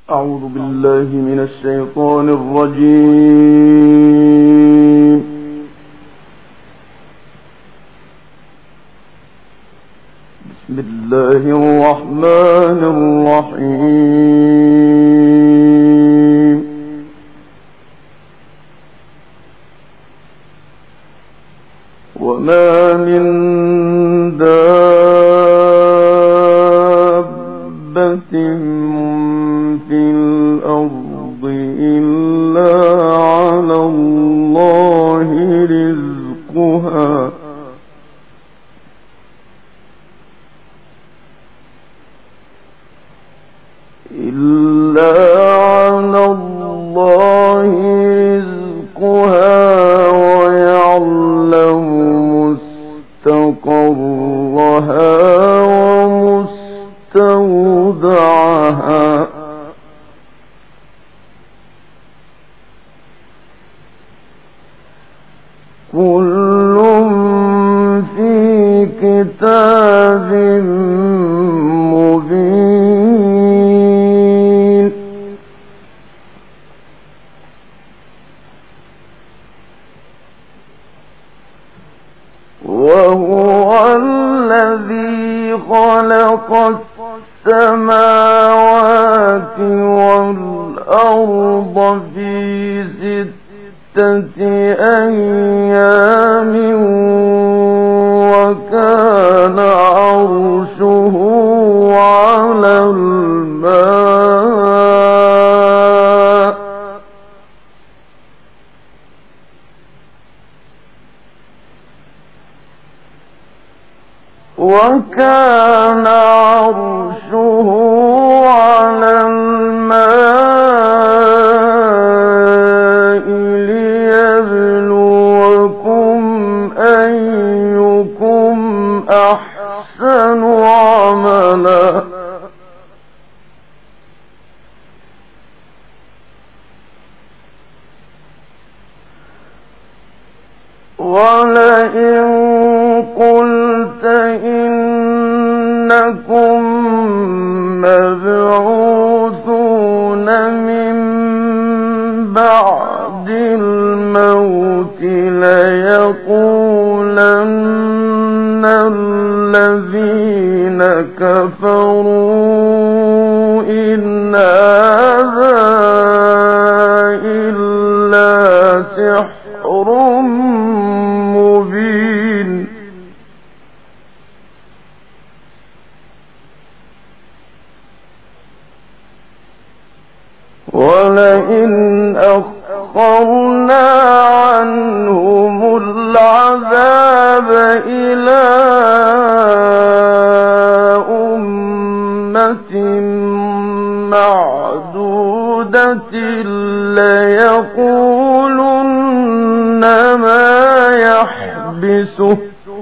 أعوذ بالله من الشيطان الرجيم. بسم الله الرحمن الرحيم. وما من دابة في الأرض إلا على الله رزقها ويعلم مستقرها ومستودعها كل في كتاب مبين. وهو الذي خلق السماوات والأرض في 6 أيام وكان عرشه على الماء ليبلوكم أيكم أحسن عملا ولئن قلت إنكم مبعوثون من بعد الموت ليقولن الذين كفروا إن هذا إلا سحر مبين. ولئن أخرنا عنهم العذاب إلى أمة معدودة ليقولن ما يحبسه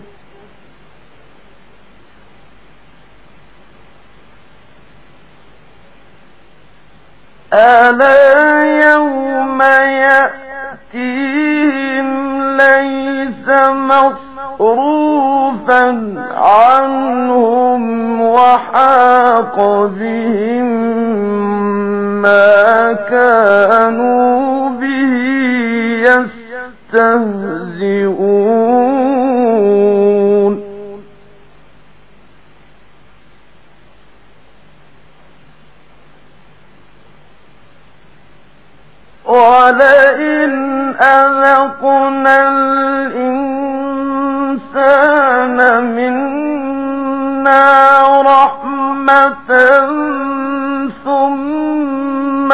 ألا يوم يأتيهم ليس مصروفا عنهم وحاق بهم ما كانوا به يستهزئون. ولئن أذقنا الإنسان منا رحمة ثم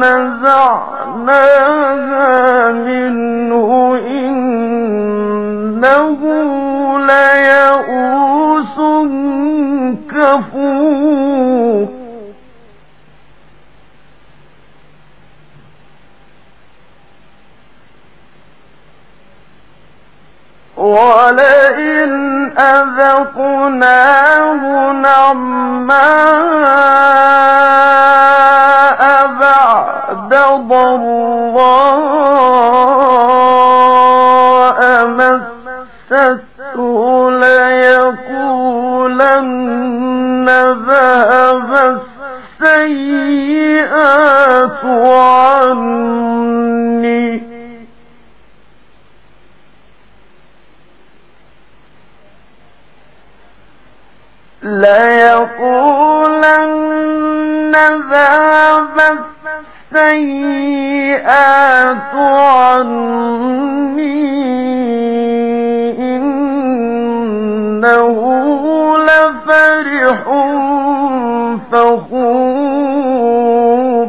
نزعناها منه إنه ليئوس كفور. ولئن أذقناه نعماء بعد ضراء مسته ليقولن ذهب السيئات عني ليقولن ذهب السيئات عني إنه لفرح فخور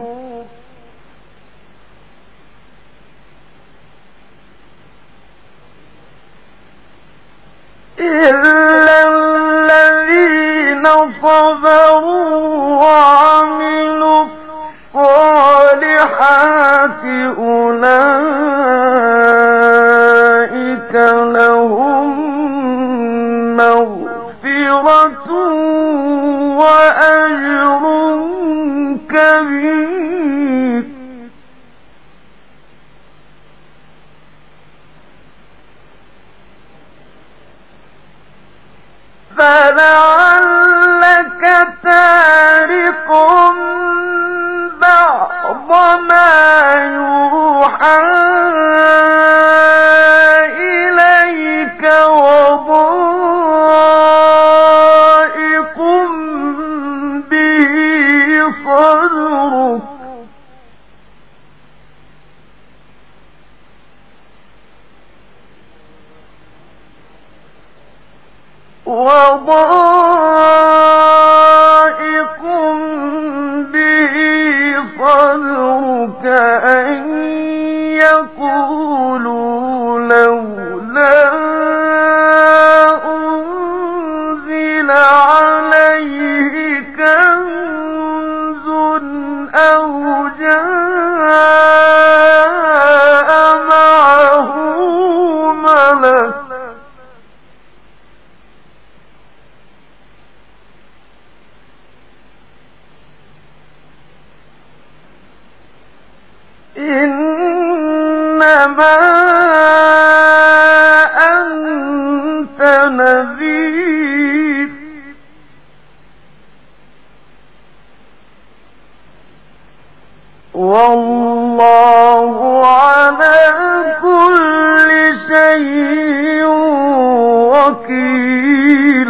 إلا الذين صبروا وعملوا الصالحات أولئك لهم مغفرة وأجر كبير فلعلك تارك بعض ما يوحى إليك وضائق به صدرك أن يقولوا لولا أنزل عليه كنز أو جاء معه ملك إنما أنت نذير والله على كل شيء وكيل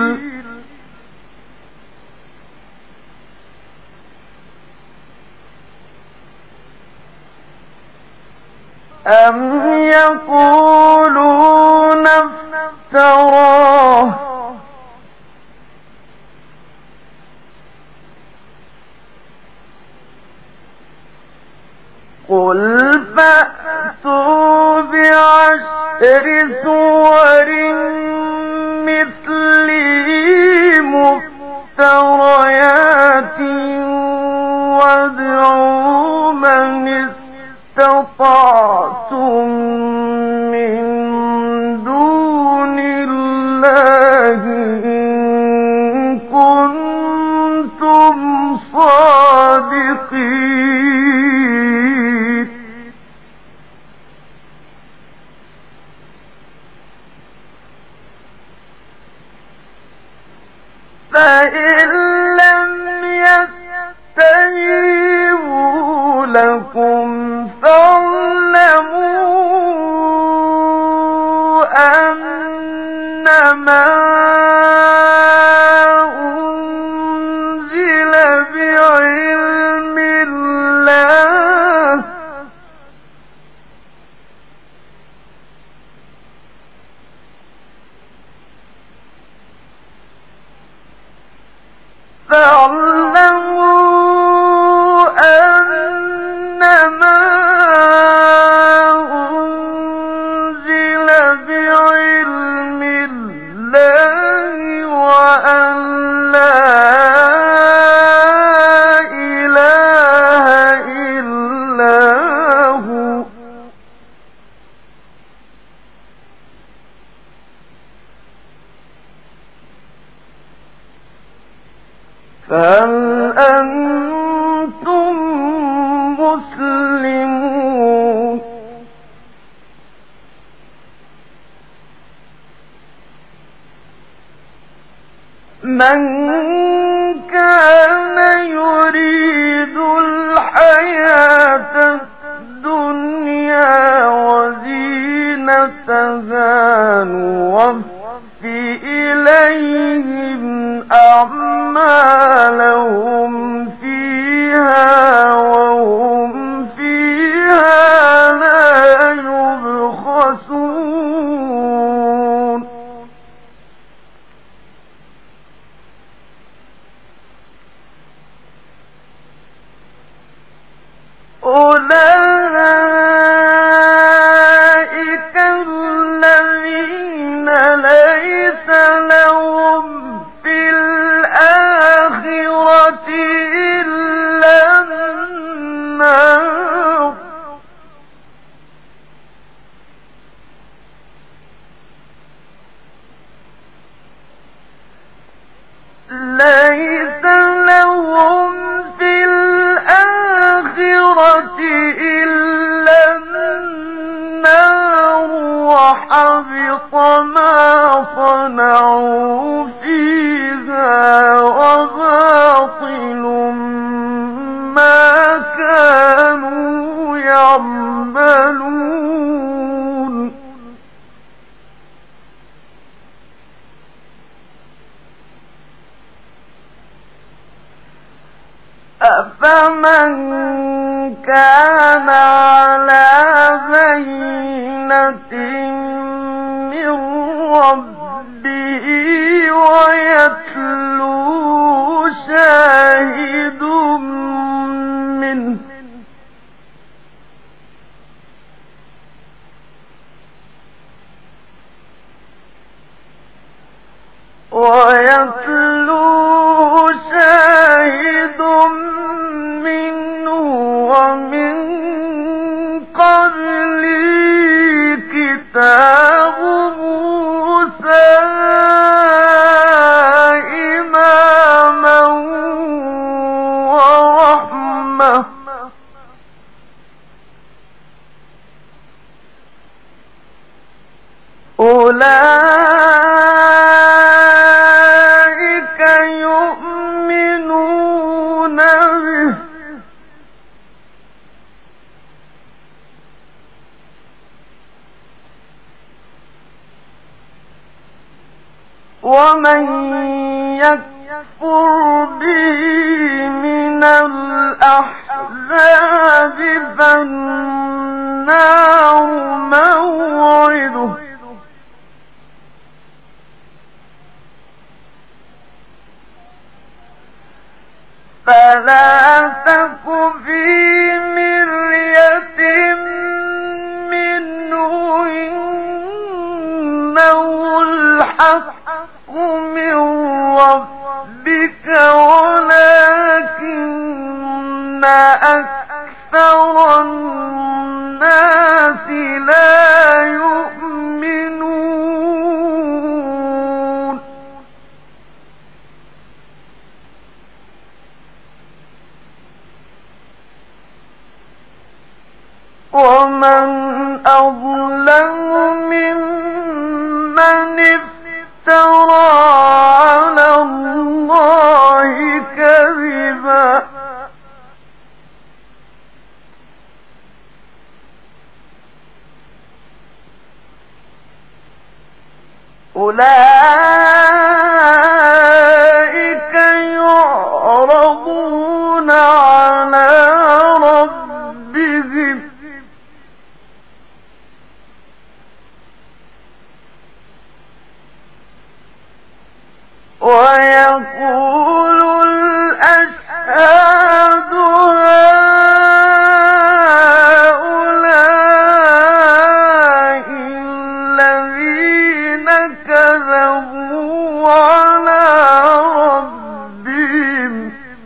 أم يقولون افتراه قل فأتوا بعشر سور مثله مفتريات وادعوا من استطعتم من دون الله إن كنتم صادقين فإن لم يستجيبوا لكم فاعلموا أنما أنزل بعلم الله وأن لا إله إلا هو فهل أنتم مسلمون من كان يريد الحياة أولئك الذين ليس لهم في الآخرة إلا النار ليس لهم في الآخرة إلا النار وحبط ما صنعوا فيها وباطل ما كانوا يعملون أفمن كان على بينة من ربه ويتلوه شاهد منه ومن قبله كتاب موسى إماما ورحمة أولئك يؤمنون به ومن يكفر به من الأحزاب فالنار موعده فلا تك في مرية منه إنه الحق من ربك ولكن أكثر الناس لا يؤمنون ومن أظلم ممن افترى على الله كذبا أولئك يعرضون على ربهم ويقول الأشهاد هؤلاء الذين كذبوا على ربهم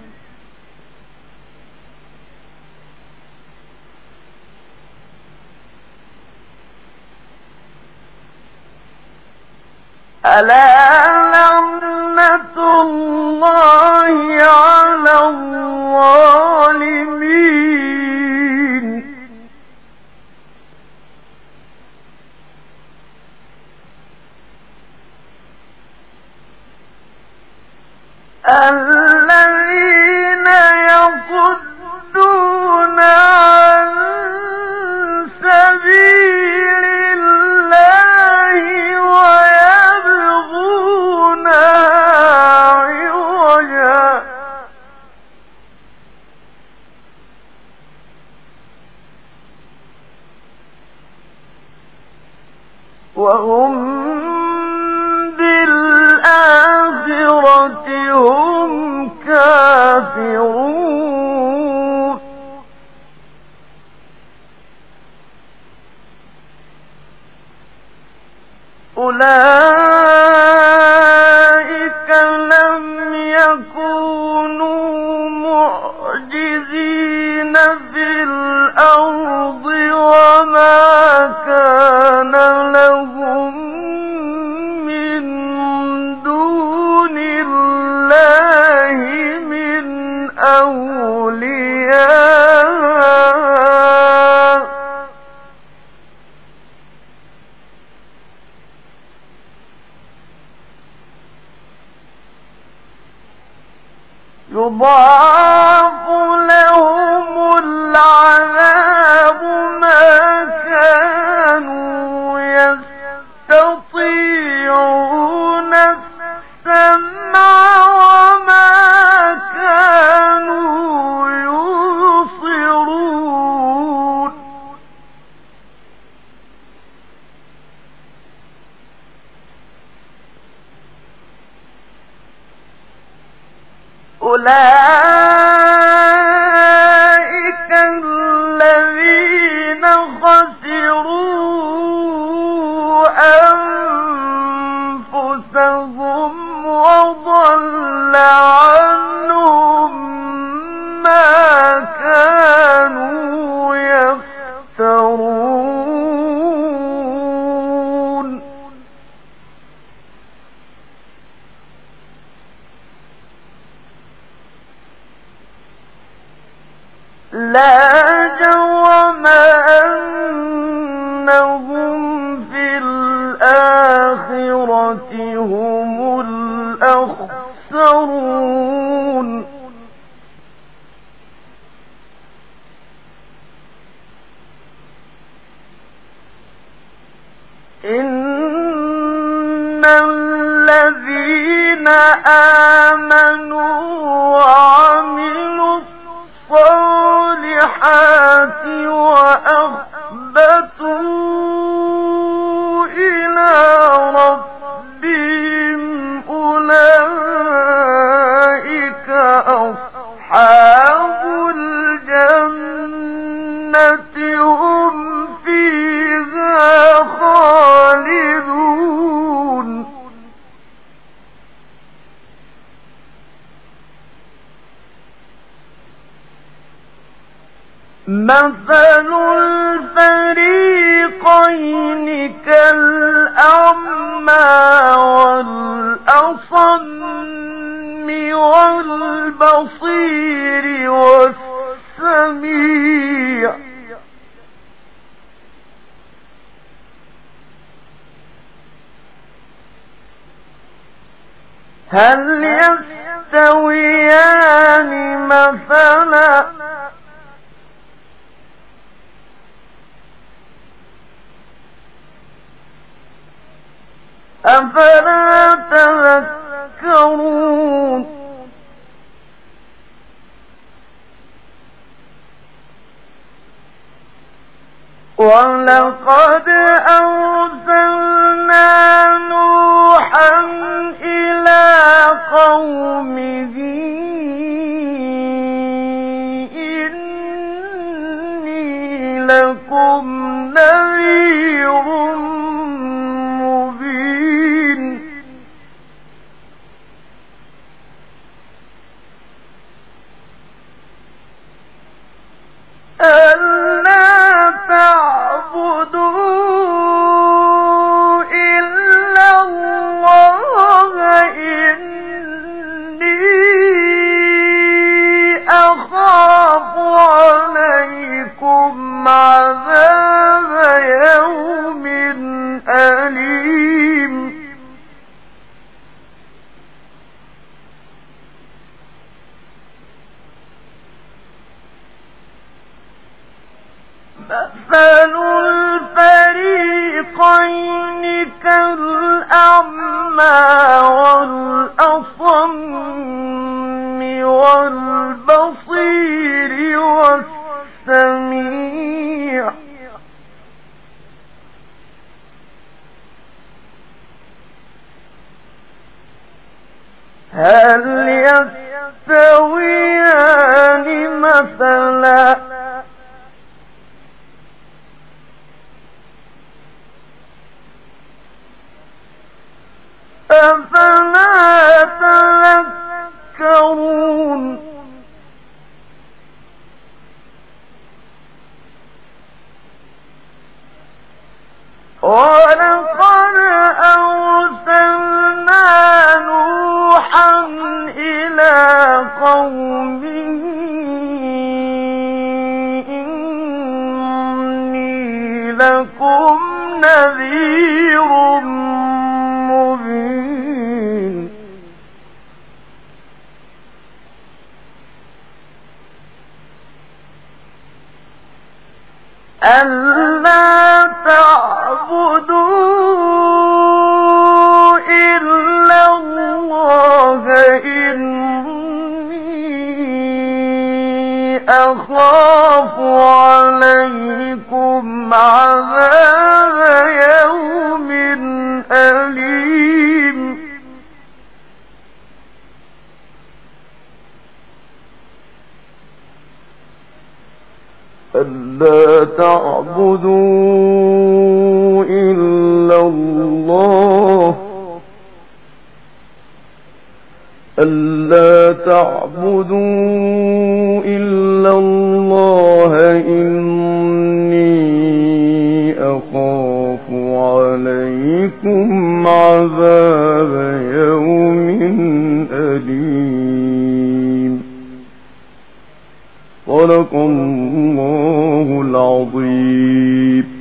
ألا لعنة الله على الظالمين الذين يصدون عن سبيل الله عوجا وهم بالآخرة هم كافرون أولئك لم يكونوا معجزين في الأرض وما كان لهم من دون الله من أولياء يضاعف لهم العذاب ما كانوا يستطيعون السمع وما كانوا يبصرون أولئك الذين خسروا أنفسهم وضل عنهم ما كانوا يفترون لا جرم أنهم في الآخرة هم الأخسرون إن الذين آمنوا وعملوا الصالحات وأخبتوا إلى ربهم أولئك أصحاب الجنة هم فيها خالدون مثل الفريقين كالأعمى والأصم والبصير والسميع هل يستويان مثلا أفلا تذكرون ولقد أرسلنا نوحا إلى قومه إني لكم نذير مبين ألا تعبدوا إلا الله إني أخاف عليكم عذاب يوم أليم مثل الفريقين كالأعمى والأصم والبصير والسميع هل يستويان مثلا ولقد أرسلنا نوحا إلى قومه إني لكم نذير مبين ألا تعبدوا إلا الله إني أخاف عليكم عذاب يوم أليم ألا تعبدوا إلا الله إني أخاف عليكم عذاب يوم أليم صدق الله العظيم.